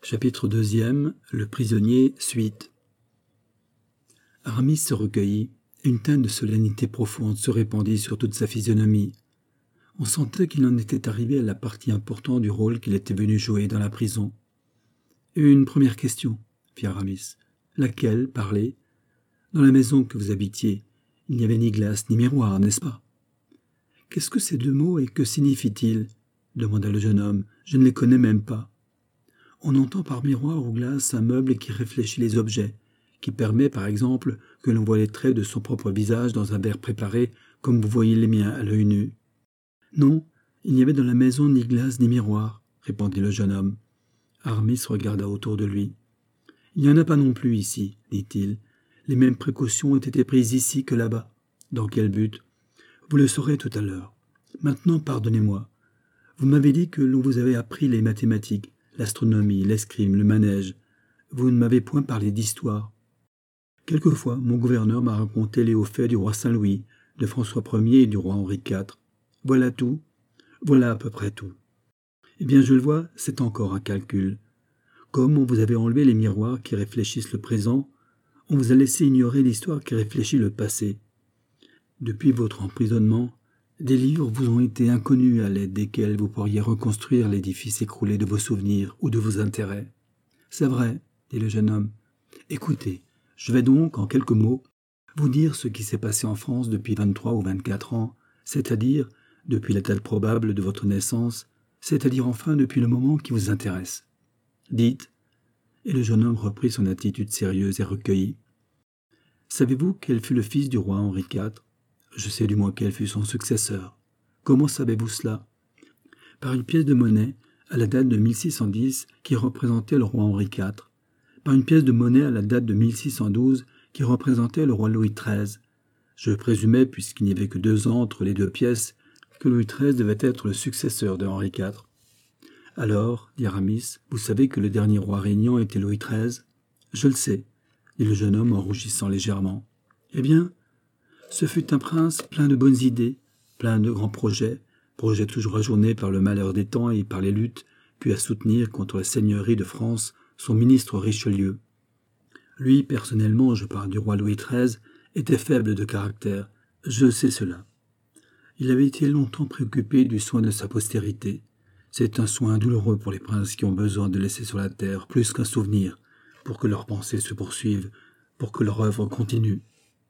Chapitre 2. Le prisonnier, suite. Aramis se recueillit, et une teinte de solennité profonde se répandit sur toute sa physionomie. On sentait qu'il en était arrivé à la partie importante du rôle qu'il était venu jouer dans la prison. « Une première question, » fit Aramis. « Laquelle, parlez ? Dans la maison que vous habitiez, il n'y avait ni glace ni miroir, n'est-ce pas ?»« Qu'est-ce que ces deux mots et que signifient-ils » demanda le jeune homme. « Je ne les connais même pas. » On entend par miroir ou glace un meuble qui réfléchit les objets, qui permet, par exemple, que l'on voit les traits de son propre visage dans un verre préparé, comme vous voyez les miens à l'œil nu. « Non, il n'y avait dans la maison ni glace ni miroir, » répondit le jeune homme. Aramis regarda autour de lui. « Il n'y en a pas non plus ici, » dit-il. « Les mêmes précautions ont été prises ici que là-bas. Dans quel but ? Vous le saurez tout à l'heure. Maintenant, pardonnez-moi. Vous m'avez dit que l'on vous avait appris les mathématiques, l'astronomie, l'escrime, le manège. Vous ne m'avez point parlé d'histoire. Quelquefois, mon gouverneur m'a raconté les hauts faits du roi Saint-Louis, de François Ier et du roi Henri IV. Voilà tout. Voilà à peu près tout. Eh bien, je le vois, c'est encore un calcul. Comme on vous avait enlevé les miroirs qui réfléchissent le présent, on vous a laissé ignorer l'histoire qui réfléchit le passé. Depuis votre emprisonnement, des livres vous ont été inconnus à l'aide desquels vous pourriez reconstruire l'édifice écroulé de vos souvenirs ou de vos intérêts. C'est vrai, dit le jeune homme. Écoutez, je vais donc, en quelques mots, vous dire ce qui s'est passé en France depuis 23 ou 24 ans, c'est-à-dire depuis la date probable de votre naissance, c'est-à-dire enfin depuis le moment qui vous intéresse. Dites, et le jeune homme reprit son attitude sérieuse et recueillie. Savez-vous quel fut le fils du roi Henri IV ? Je sais du moins quel fut son successeur. Comment savez-vous cela ? Par une pièce de monnaie à la date de 1610 qui représentait le roi Henri IV, par une pièce de monnaie à la date de 1612 qui représentait le roi Louis XIII. Je présumais, puisqu'il n'y avait que 2 ans entre les deux pièces, que Louis XIII devait être le successeur de Henri IV. Alors, dit Aramis, vous savez que le dernier roi régnant était Louis XIII ? Je le sais, dit le jeune homme en rougissant légèrement. Eh bien, ce fut un prince plein de bonnes idées, plein de grands projets toujours ajournés par le malheur des temps et par les luttes, puis à soutenir contre la seigneurie de France son ministre Richelieu. Lui, personnellement, je parle du roi Louis XIII, était faible de caractère, je sais cela. Il avait été longtemps préoccupé du soin de sa postérité. C'est un soin douloureux pour les princes qui ont besoin de laisser sur la terre plus qu'un souvenir, pour que leurs pensées se poursuivent, pour que leur œuvre continue.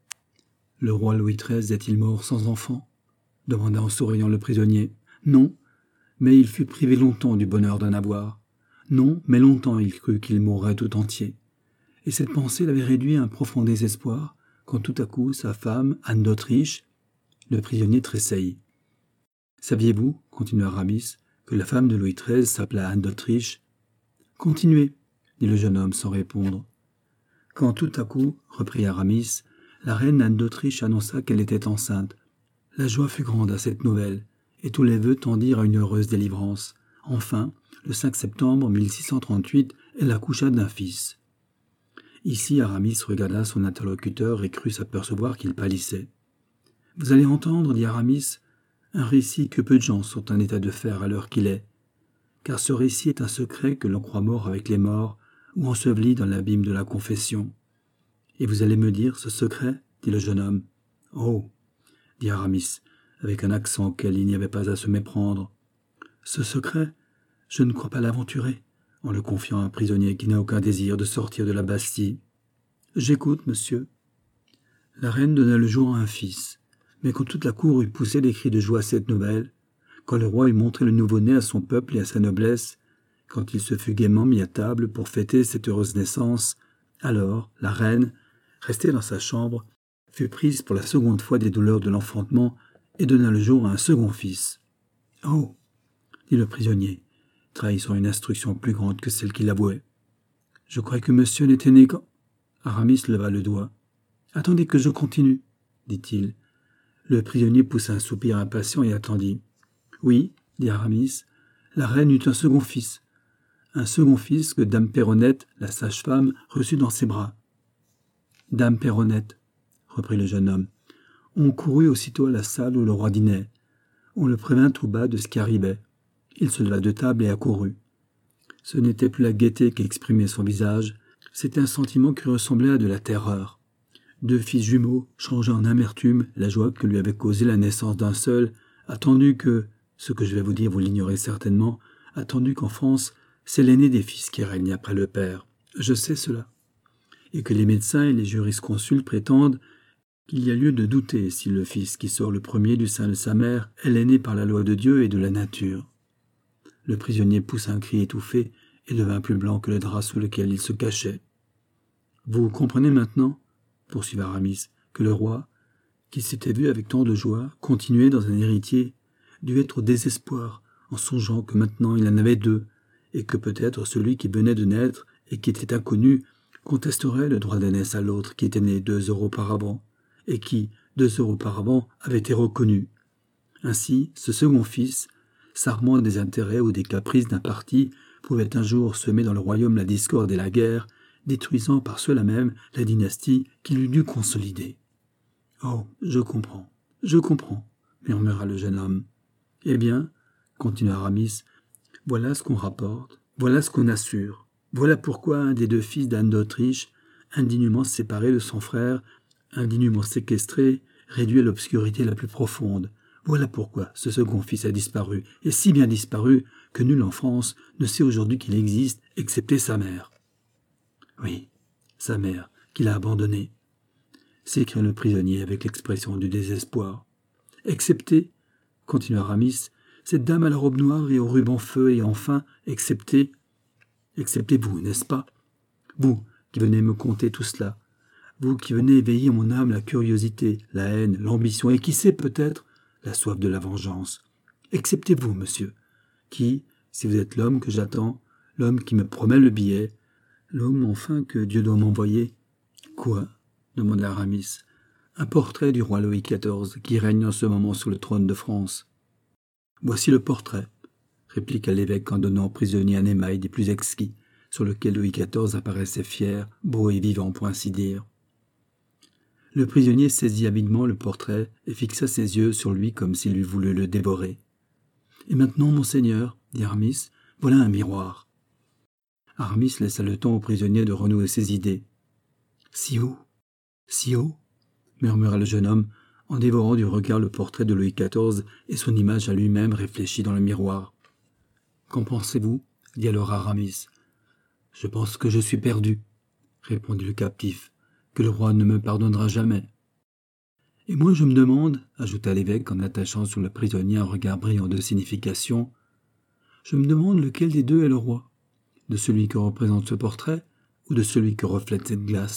Le roi Louis XIII est-il mort sans enfant ? Demanda en souriant le prisonnier. Non, mais il fut privé longtemps du bonheur d'en avoir. Non, mais longtemps il crut qu'il mourrait tout entier. Et cette pensée l'avait réduit à un profond désespoir, quand tout à coup sa femme, Anne d'Autriche, le prisonnier tressaillit. Saviez-vous, continua Aramis, que la femme de Louis XIII s'appela Anne d'Autriche ? Continuez, dit le jeune homme sans répondre. Quand tout à coup, reprit Aramis, la reine Anne d'Autriche annonça qu'elle était enceinte. La joie fut grande à cette nouvelle, et tous les vœux tendirent à une heureuse délivrance. Enfin, le 5 septembre 1638, elle accoucha d'un fils. Ici, Aramis regarda son interlocuteur et crut s'apercevoir qu'il pâlissait. « Vous allez entendre, dit Aramis, un récit que peu de gens sont en état de faire à l'heure qu'il est, car ce récit est un secret que l'on croit mort avec les morts ou enseveli dans l'abîme de la confession. Et vous allez me dire ce secret, dit le jeune homme. « Oh !» dit Aramis, avec un accent auquel il n'y avait pas à se méprendre. « Ce secret, je ne crois pas l'aventurer, en le confiant à un prisonnier qui n'a aucun désir de sortir de la Bastille. J'écoute, monsieur. » La reine donna le jour à un fils, mais quand toute la cour eut poussé des cris de joie à cette nouvelle, quand le roi eut montré le nouveau-né à son peuple et à sa noblesse, quand il se fut gaiement mis à table pour fêter cette heureuse naissance, alors la reine, restée dans sa chambre, fut prise pour la seconde fois des douleurs de l'enfantement et donna le jour à un second fils. « Oh !» dit le prisonnier, trahissant une instruction plus grande que celle qu'il avouait. « Je crois que monsieur n'était né qu'en... » Aramis leva le doigt. « Attendez que je continue, dit-il. Le prisonnier poussa un soupir impatient et attendit. « Oui, dit Aramis, la reine eut un second fils que dame Péronnette, la sage-femme, reçut dans ses bras. »« Dame Péronnette, reprit le jeune homme. On courut aussitôt à la salle où le roi dînait. On le prévint tout bas de ce qui arrivait. Il se leva de table et accourut. Ce n'était plus la gaieté qu'exprimait son visage, c'était un sentiment qui ressemblait à de la terreur. 2 fils jumeaux changeaient en amertume la joie que lui avait causée la naissance d'un seul, attendu que, ce que je vais vous dire vous l'ignorez certainement, attendu qu'en France, c'est l'aîné des fils qui règne après le père. Je sais cela. Et que les médecins et les jurisconsultes prétendent qu'il y a lieu de douter si le fils qui sort le premier du sein de sa mère est l'aîné par la loi de Dieu et de la nature. Le prisonnier poussa un cri étouffé et devint plus blanc que le drap sous lequel il se cachait. « Vous comprenez maintenant, » poursuivit Aramis, que le roi, qui s'était vu avec tant de joie, continuer dans un héritier, dut être au désespoir en songeant que maintenant il en avait 2, et que peut-être celui qui venait de naître et qui était inconnu contesterait le droit d'aînesse à l'autre qui était né 2 heures auparavant, et qui, 2 heures auparavant, avait été reconnu. Ainsi, ce second fils, s'armant des intérêts ou des caprices d'un parti, pouvait un jour semer dans le royaume la discorde et la guerre, détruisant par cela même la dynastie qu'il eût dû consolider. « Oh, je comprends, murmura le jeune homme. « Eh bien, continua Aramis, voilà ce qu'on rapporte, voilà ce qu'on assure. Voilà pourquoi un des 2 fils d'Anne d'Autriche, indignement séparé de son frère, indignement séquestré, réduit à l'obscurité la plus profonde. Voilà pourquoi ce second fils a disparu, et si bien disparu que nul en France ne sait aujourd'hui qu'il existe, excepté sa mère. » « Oui, sa mère, qu'il a abandonnée, » s'écria le prisonnier avec l'expression du désespoir. « Excepté, » continua Aramis, « cette dame à la robe noire et au ruban feu, et enfin, excepté vous, n'est-ce pas? Vous qui venez me conter tout cela, vous qui venez éveiller en mon âme la curiosité, la haine, l'ambition, et qui sait peut-être la soif de la vengeance. Excepté vous, monsieur, qui, si vous êtes l'homme que j'attends, l'homme qui me promet le billet, l'homme enfin que Dieu doit m'envoyer. »« Quoi ?» demanda Aramis. « Un portrait du roi Louis XIV qui règne en ce moment sur le trône de France. »« Voici le portrait, » répliqua l'évêque en donnant au prisonnier un émail des plus exquis, sur lequel Louis XIV apparaissait fier, beau et vivant pour ainsi dire. Le prisonnier saisit avidement le portrait et fixa ses yeux sur lui comme s'il eût voulu le dévorer. « Et maintenant, monseigneur, dit Aramis, voilà un miroir. » Aramis laissa le temps au prisonnier de renouer ses idées. « Si haut, murmura le jeune homme, en dévorant du regard le portrait de Louis XIV et son image à lui-même réfléchie dans le miroir. « Qu'en pensez-vous » dit alors Aramis. « Je pense que je suis perdu, » répondit le captif, « que le roi ne me pardonnera jamais. »« Et moi je me demande, » ajouta l'évêque en attachant sur le prisonnier un regard brillant de signification, « je me demande lequel des 2 est le roi. De celui que représente ce portrait ou de celui que reflète cette glace. »«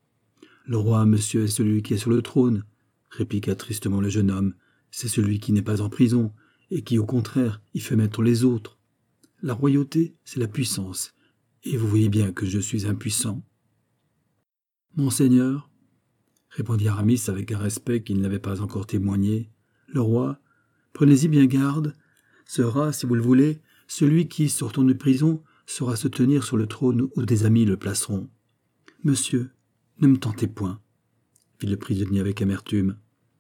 Le roi, monsieur, est celui qui est sur le trône, » répliqua tristement le jeune homme. « C'est celui qui n'est pas en prison et qui, au contraire, y fait mettre les autres. La royauté, c'est la puissance, et vous voyez bien que je suis impuissant. »« Monseigneur, » répondit Aramis avec un respect qu'il n'avait pas encore témoigné, « le roi, prenez-y bien garde, sera, si vous le voulez, celui qui, sortant de prison, saura se tenir sur le trône où des amis le placeront. Monsieur, ne me tentez point, » fit le prisonnier avec amertume.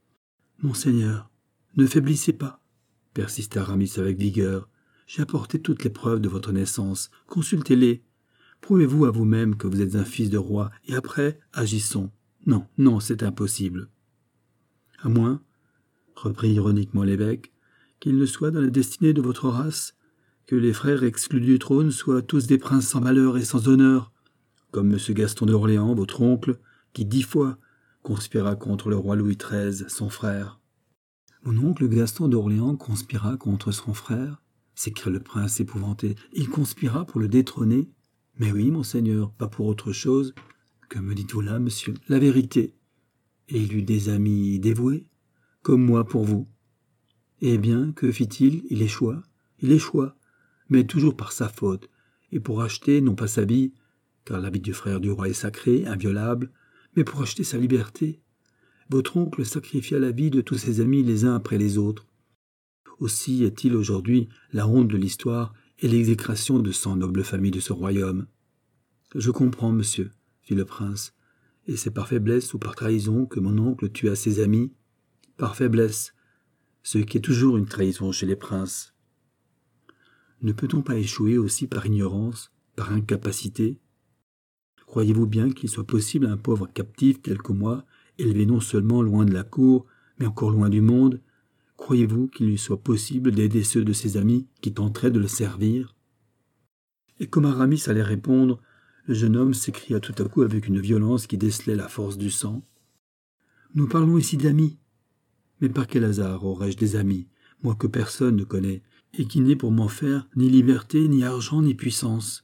« Monseigneur, ne faiblissez pas, » persista Aramis avec vigueur. « J'ai apporté toutes les preuves de votre naissance, consultez-les. Prouvez-vous à vous-même que vous êtes un fils de roi, et après, agissons. Non, c'est impossible. »« À moins, » reprit ironiquement l'évêque, « qu'il ne soit dans la destinée de votre race, que les frères exclus du trône soient tous des princes sans malheur et sans honneur, comme M. Gaston d'Orléans, votre oncle, qui 10 fois conspira contre le roi Louis XIII, son frère. »« Mon oncle Gaston d'Orléans conspira contre son frère ?» s'écria le prince épouvanté. « Il conspira pour le détrôner ? Mais oui, monseigneur, pas pour autre chose. Que me dites-vous là, monsieur ? La vérité. Et il eut des amis dévoués, comme moi pour vous. Eh bien, que fit-il ? Il échoua, mais toujours par sa faute, et pour acheter non pas sa vie, car la vie du frère du roi est sacrée, inviolable, mais pour acheter sa liberté. Votre oncle sacrifia la vie de tous ses amis les uns après les autres. Aussi est-il aujourd'hui la honte de l'histoire et l'exécration de 100 nobles familles de ce royaume. »« Je comprends, monsieur, » fit le prince, « et c'est par faiblesse ou par trahison que mon oncle tua ses amis. Par faiblesse, ce qui est toujours une trahison chez les princes. » Ne peut-on pas échouer aussi par ignorance, par incapacité? Croyez-vous bien qu'il soit possible à un pauvre captif tel que moi, élevé non seulement loin de la cour, mais encore loin du monde, croyez-vous qu'il lui soit possible d'aider ceux de ses amis qui tenteraient de le servir? Et comme Aramis allait répondre, le jeune homme s'écria tout à coup avec une violence qui décelait la force du sang. « Nous parlons ici d'amis. Mais par quel hasard aurais-je des amis, moi que personne ne connaît, et qui n'ai pour m'en faire ni liberté, ni argent, ni puissance?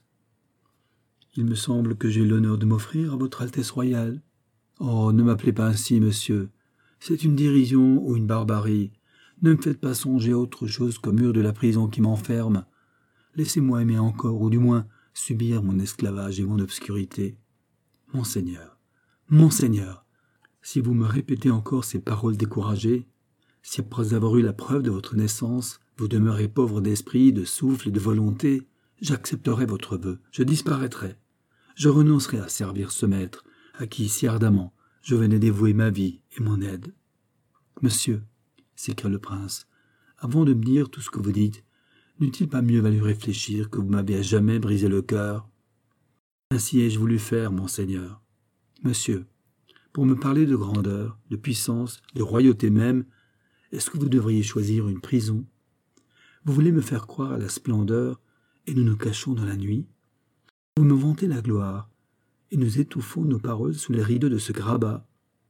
Il me semble que j'ai l'honneur de m'offrir à votre Altesse royale. Oh, ne m'appelez pas ainsi, monsieur. C'est une dérision ou une barbarie. Ne me faites pas songer à autre chose qu'au mur de la prison qui m'enferme. Laissez-moi aimer encore, ou du moins subir mon esclavage et mon obscurité. Monseigneur, Monseigneur, si vous me répétez encore ces paroles découragées, si après avoir eu la preuve de votre naissance, vous demeurez pauvre d'esprit, de souffle et de volonté, j'accepterai votre vœu, je disparaîtrai. Je renoncerai à servir ce maître, à qui si ardemment je venais dévouer ma vie et mon aide. Monsieur, s'écria le prince, avant de me dire tout ce que vous dites, n'eût-il pas mieux valu réfléchir que vous m'avez à jamais brisé le cœur? Ainsi ai-je voulu faire, monseigneur. Monsieur, pour me parler de grandeur, de puissance, de royauté même, est-ce que vous devriez choisir une prison? Vous voulez me faire croire à la splendeur, et nous nous cachons dans la nuit? Vous me vantez la gloire, et nous étouffons nos paroles sous les rideaux de ce grabat.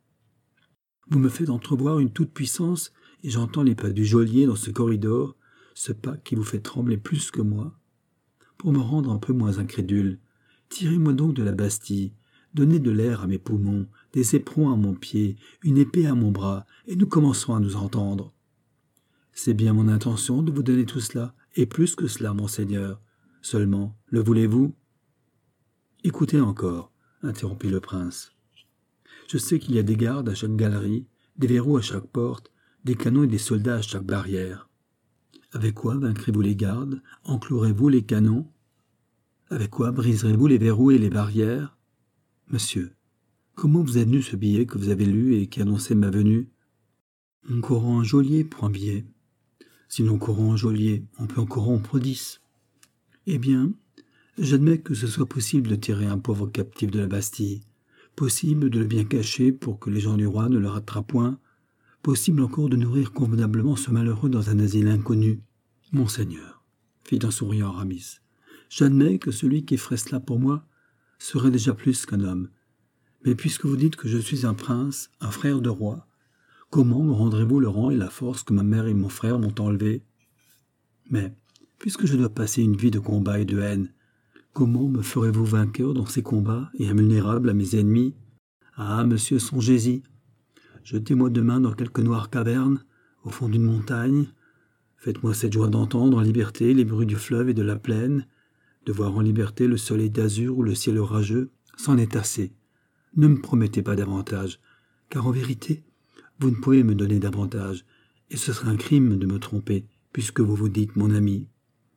Vous me faites entrevoir une toute-puissance, et j'entends les pas du geôlier dans ce corridor, ce pas qui vous fait trembler plus que moi. Pour me rendre un peu moins incrédule, tirez-moi donc de la Bastille, donnez de l'air à mes poumons, des éperons à mon pied, une épée à mon bras, et nous commencerons à nous entendre. C'est bien mon intention de vous donner tout cela, et plus que cela, monseigneur. Seulement, le voulez-vous? Écoutez encore, interrompit le prince. Je sais qu'il y a des gardes à chaque galerie, des verrous à chaque porte, des canons et des soldats à chaque barrière. Avec quoi vaincrez-vous les gardes? Enclouerez-vous les canons? Avec quoi briserez-vous les verrous et les barrières? Monsieur, comment vous est venu ce billet que vous avez lu et qui annonçait ma venue? On corrompt un geôlier pour un billet. Si l'on corrompt un geôlier, on peut en corrompre 10. Eh bien, j'admets que ce soit possible de tirer un pauvre captif de la Bastille, possible de le bien cacher pour que les gens du roi ne le rattrapent point, possible encore de nourrir convenablement ce malheureux dans un asile inconnu. Monseigneur, fit en souriant Aramis, j'admets que celui qui ferait cela pour moi serait déjà plus qu'un homme. Mais puisque vous dites que je suis un prince, un frère de roi, comment me rendrez-vous le rang et la force que ma mère et mon frère m'ont enlevé? Mais, puisque je dois passer une vie de combat et de haine, comment me ferez-vous vainqueur dans ces combats et invulnérable à mes ennemis? Ah, monsieur, songez-y. Jetez-moi demain dans quelque noire caverne, au fond d'une montagne. Faites-moi cette joie d'entendre en liberté les bruits du fleuve et de la plaine, de voir en liberté le soleil d'azur ou le ciel orageux. C'en est assez. Ne me promettez pas davantage, car en vérité, vous ne pouvez me donner davantage, et ce serait un crime de me tromper, puisque vous vous dites mon ami.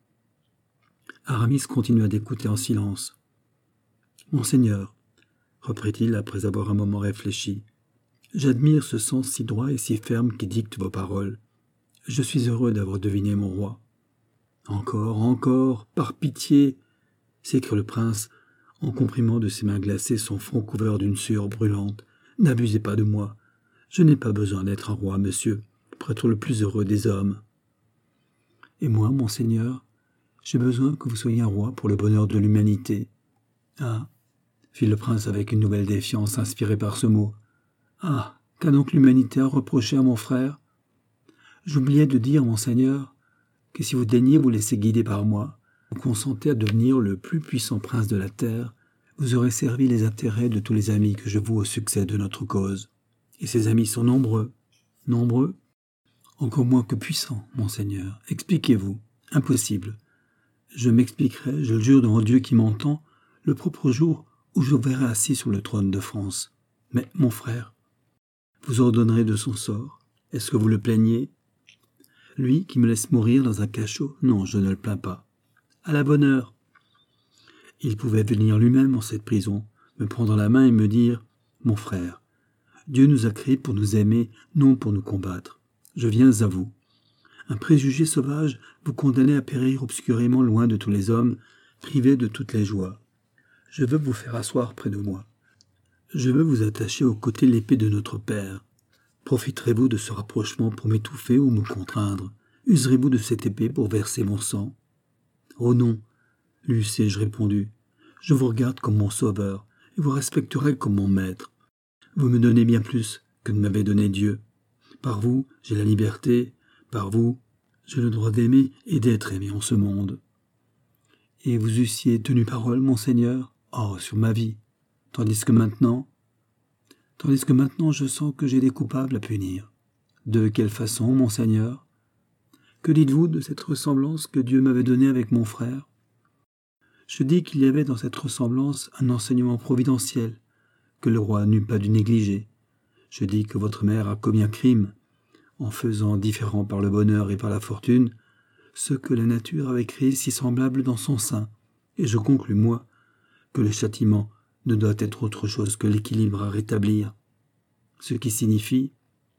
Aramis continua d'écouter en silence. « Monseigneur, reprit-il après avoir un moment réfléchi, j'admire ce sens si droit et si ferme qui dicte vos paroles. Je suis heureux d'avoir deviné mon roi. »« Encore, encore, par pitié !» s'écria le prince, en comprimant de ses mains glacées son front couvert d'une sueur brûlante. « N'abusez pas de moi. Je n'ai pas besoin d'être un roi, monsieur, pour être le plus heureux des hommes. Et moi, monseigneur, j'ai besoin que vous soyez un roi pour le bonheur de l'humanité. »« Ah !» fit le prince avec une nouvelle défiance inspirée par ce mot. « Ah, qu'a donc l'humanité à reprocher à mon frère? J'oubliais de dire, monseigneur, que si vous daignez vous laisser guider par moi, vous consentez à devenir le plus puissant prince de la terre, vous aurez servi les intérêts de tous les amis que je voue au succès de notre cause. Et ces amis sont nombreux. Nombreux? Encore moins que puissants, monseigneur. Expliquez-vous. Impossible. Je m'expliquerai, je le jure devant Dieu qui m'entend, le propre jour où je vous verrai assis sur le trône de France. Mais, mon frère, vous ordonnerez de son sort. Est-ce que vous le plaignez? Lui qui me laisse mourir dans un cachot? Non, je ne le plains pas. À la bonne heure. Il pouvait venir lui-même en cette prison, me prendre la main et me dire « Mon frère, Dieu nous a créés pour nous aimer, non pour nous combattre. Je viens à vous. Un préjugé sauvage vous condamnait à périr obscurément loin de tous les hommes, privé de toutes les joies. Je veux vous faire asseoir près de moi. Je veux vous attacher aux côtés l'épée de notre Père. Profiterez-vous de ce rapprochement pour m'étouffer ou me contraindre? Userez-vous de cette épée pour verser mon sang? Oh non, lui eussé-je répondu. Je vous regarde comme mon sauveur et vous respecterai comme mon maître. Vous me donnez bien plus que ne m'avait donné Dieu. Par vous, j'ai la liberté. Par vous, j'ai le droit d'aimer et d'être aimé en ce monde. Et vous eussiez tenu parole, mon Seigneur? Oh, sur ma vie. Tandis que maintenant, je sens que j'ai des coupables à punir. De quelle façon, mon Seigneur? Que dites-vous de cette ressemblance que Dieu m'avait donnée avec mon frère? Je dis qu'il y avait dans cette ressemblance un enseignement providentiel, que le roi n'eût pas dû négliger. Je dis que votre mère a commis un crime, en faisant différent par le bonheur et par la fortune, ce que la nature avait créé si semblable dans son sein, et je conclus, moi, que le châtiment ne doit être autre chose que l'équilibre à rétablir, ce qui signifie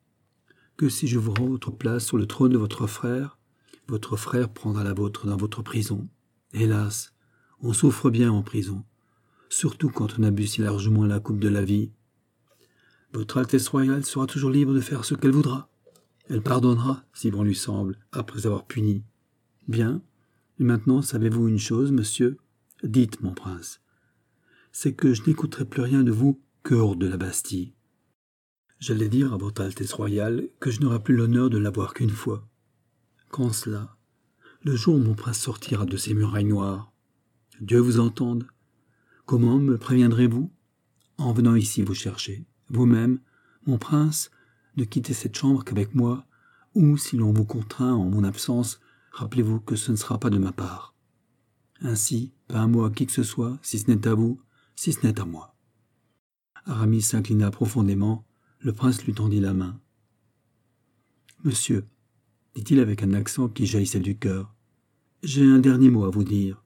que si je vous rends votre place sur le trône de votre frère prendra la vôtre dans votre prison. Hélas, on souffre bien en prison, surtout quand on abuse si largement la coupe de la vie. Votre Altesse royale sera toujours libre de faire ce qu'elle voudra. Elle pardonnera, si bon lui semble, après avoir puni. Bien, et maintenant savez-vous une chose, monsieur? Dites, mon prince. C'est que je n'écouterai plus rien de vous que hors de la Bastille. J'allais dire à votre Altesse royale que je n'aurai plus l'honneur de la voir qu'une fois. Quand cela? Le jour où mon prince sortira de ces murailles noires. Dieu vous entende. Comment me préviendrez-vous? En venant ici vous chercher. Vous-même, mon prince, ne quittez cette chambre qu'avec moi, ou si l'on vous contraint en mon absence, rappelez-vous que ce ne sera pas de ma part. Ainsi, pas un mot à qui que ce soit, si ce n'est à vous, si ce n'est à moi. Aramis s'inclina profondément, le prince lui tendit la main. Monsieur, dit-il avec un accent qui jaillissait du cœur, j'ai un dernier mot à vous dire.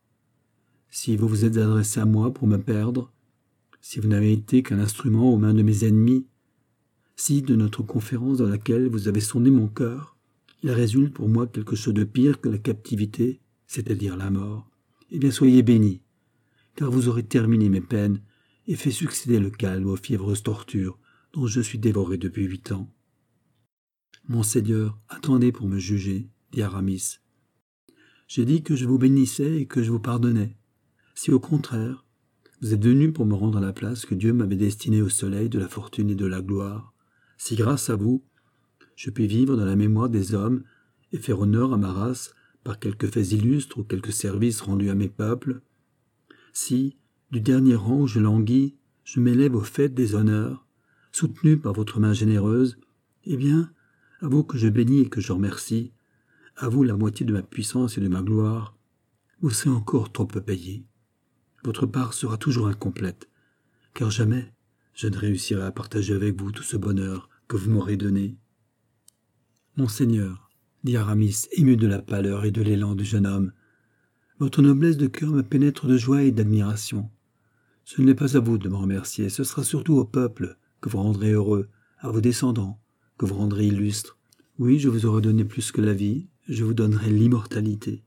Si vous vous êtes adressé à moi pour me perdre, si vous n'avez été qu'un instrument aux mains de mes ennemis, si de notre conférence dans laquelle vous avez sondé mon cœur, il résulte pour moi quelque chose de pire que la captivité, c'est-à-dire la mort, eh bien soyez bénis, car vous aurez terminé mes peines et fait succéder le calme aux fiévreuses tortures dont je suis dévoré depuis 8 ans. Monseigneur, attendez pour me juger, dit Aramis. J'ai dit que je vous bénissais et que je vous pardonnais. Si au contraire, vous êtes venu pour me rendre la place que Dieu m'avait destinée au soleil de la fortune et de la gloire, si grâce à vous, je puis vivre dans la mémoire des hommes et faire honneur à ma race par quelques faits illustres ou quelques services rendus à mes peuples, si, du dernier rang où je languis, je m'élève aux fêtes des honneurs, soutenu par votre main généreuse, eh bien, à vous que je bénis et que je remercie, à vous la moitié de ma puissance et de ma gloire, vous serez encore trop peu payé. Votre part sera toujours incomplète, car jamais je ne réussirai à partager avec vous tout ce bonheur que vous m'aurez donné. Monseigneur, dit Aramis, ému de la pâleur et de l'élan du jeune homme, votre noblesse de cœur me pénètre de joie et d'admiration. Ce n'est pas à vous de me remercier, ce sera surtout au peuple que vous rendrez heureux, à vos descendants, que vous rendrez illustres. Oui, je vous aurai donné plus que la vie, je vous donnerai l'immortalité.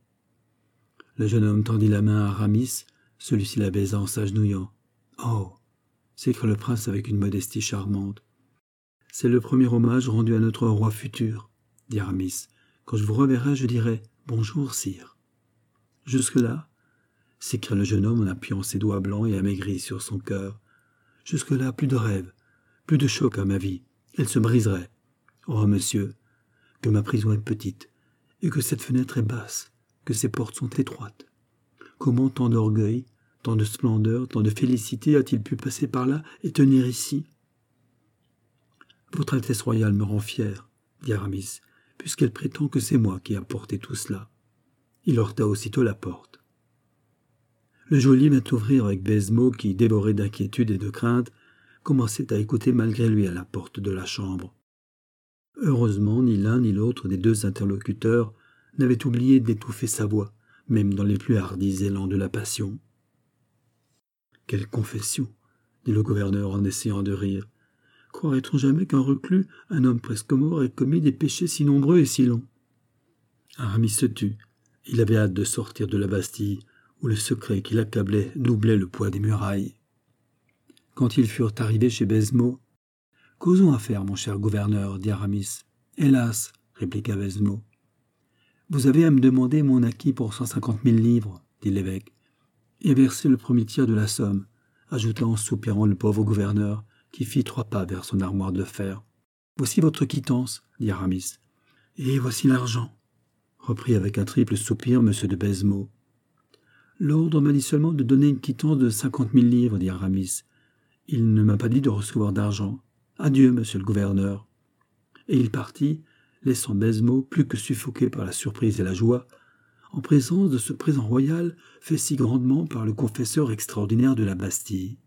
Le jeune homme tendit la main à Aramis, celui-ci la baisa en s'agenouillant. « Oh !» s'écria le prince avec une modestie charmante. « C'est le premier hommage rendu à notre roi futur, » dit Aramis. « Quand je vous reverrai, je dirai « Bonjour, sire ». Jusque-là, s'écria le jeune homme en appuyant ses doigts blancs et amaigris sur son cœur. Jusque-là, plus de rêve, plus de choc à ma vie. Elle se briserait. Oh, monsieur, que ma prison est petite, et que cette fenêtre est basse, que ses portes sont étroites. Comment tant d'orgueil, tant de splendeur, tant de félicité a-t-il pu passer par là et tenir ici? Votre Altesse royale me rend fier, dit Aramis, puisqu'elle prétend que c'est moi qui ai apporté tout cela. Il heurta aussitôt la porte. Le geôlier vint ouvrir avec Baisemeaux qui, dévoré d'inquiétude et de crainte, commençait à écouter malgré lui à la porte de la chambre. Heureusement, ni l'un ni l'autre des deux interlocuteurs n'avait oublié d'étouffer sa voix, même dans les plus hardis élans de la passion. « Quelle confession !» dit le gouverneur en essayant de rire. « Croirait-on jamais qu'un reclus, un homme presque mort, ait commis des péchés si nombreux et si longs ?» Aramis se tut. Il avait hâte de sortir de la Bastille, où le secret qui l'accablait doublait le poids des murailles. Quand ils furent arrivés chez Baisemeaux, « Causons affaire, mon cher gouverneur, dit Aramis. »« Hélas, répliqua Baisemeaux. »« Vous avez à me demander mon acquis pour 150 000 livres, dit l'évêque, et verser le premier tiers de la somme, ajouta en soupirant le pauvre gouverneur, qui fit 3 pas vers son armoire de fer. « Voici votre quittance, dit Aramis. Et voici l'argent, reprit avec un triple soupir M. de Baisemeaux. L'ordre m'a dit seulement de donner une quittance de 50 000 livres, dit Aramis. Il ne m'a pas dit de recevoir d'argent. Adieu, monsieur le gouverneur. Et il partit, laissant Baisemeaux plus que suffoqué par la surprise et la joie, en présence de ce présent royal fait si grandement par le confesseur extraordinaire de la Bastille.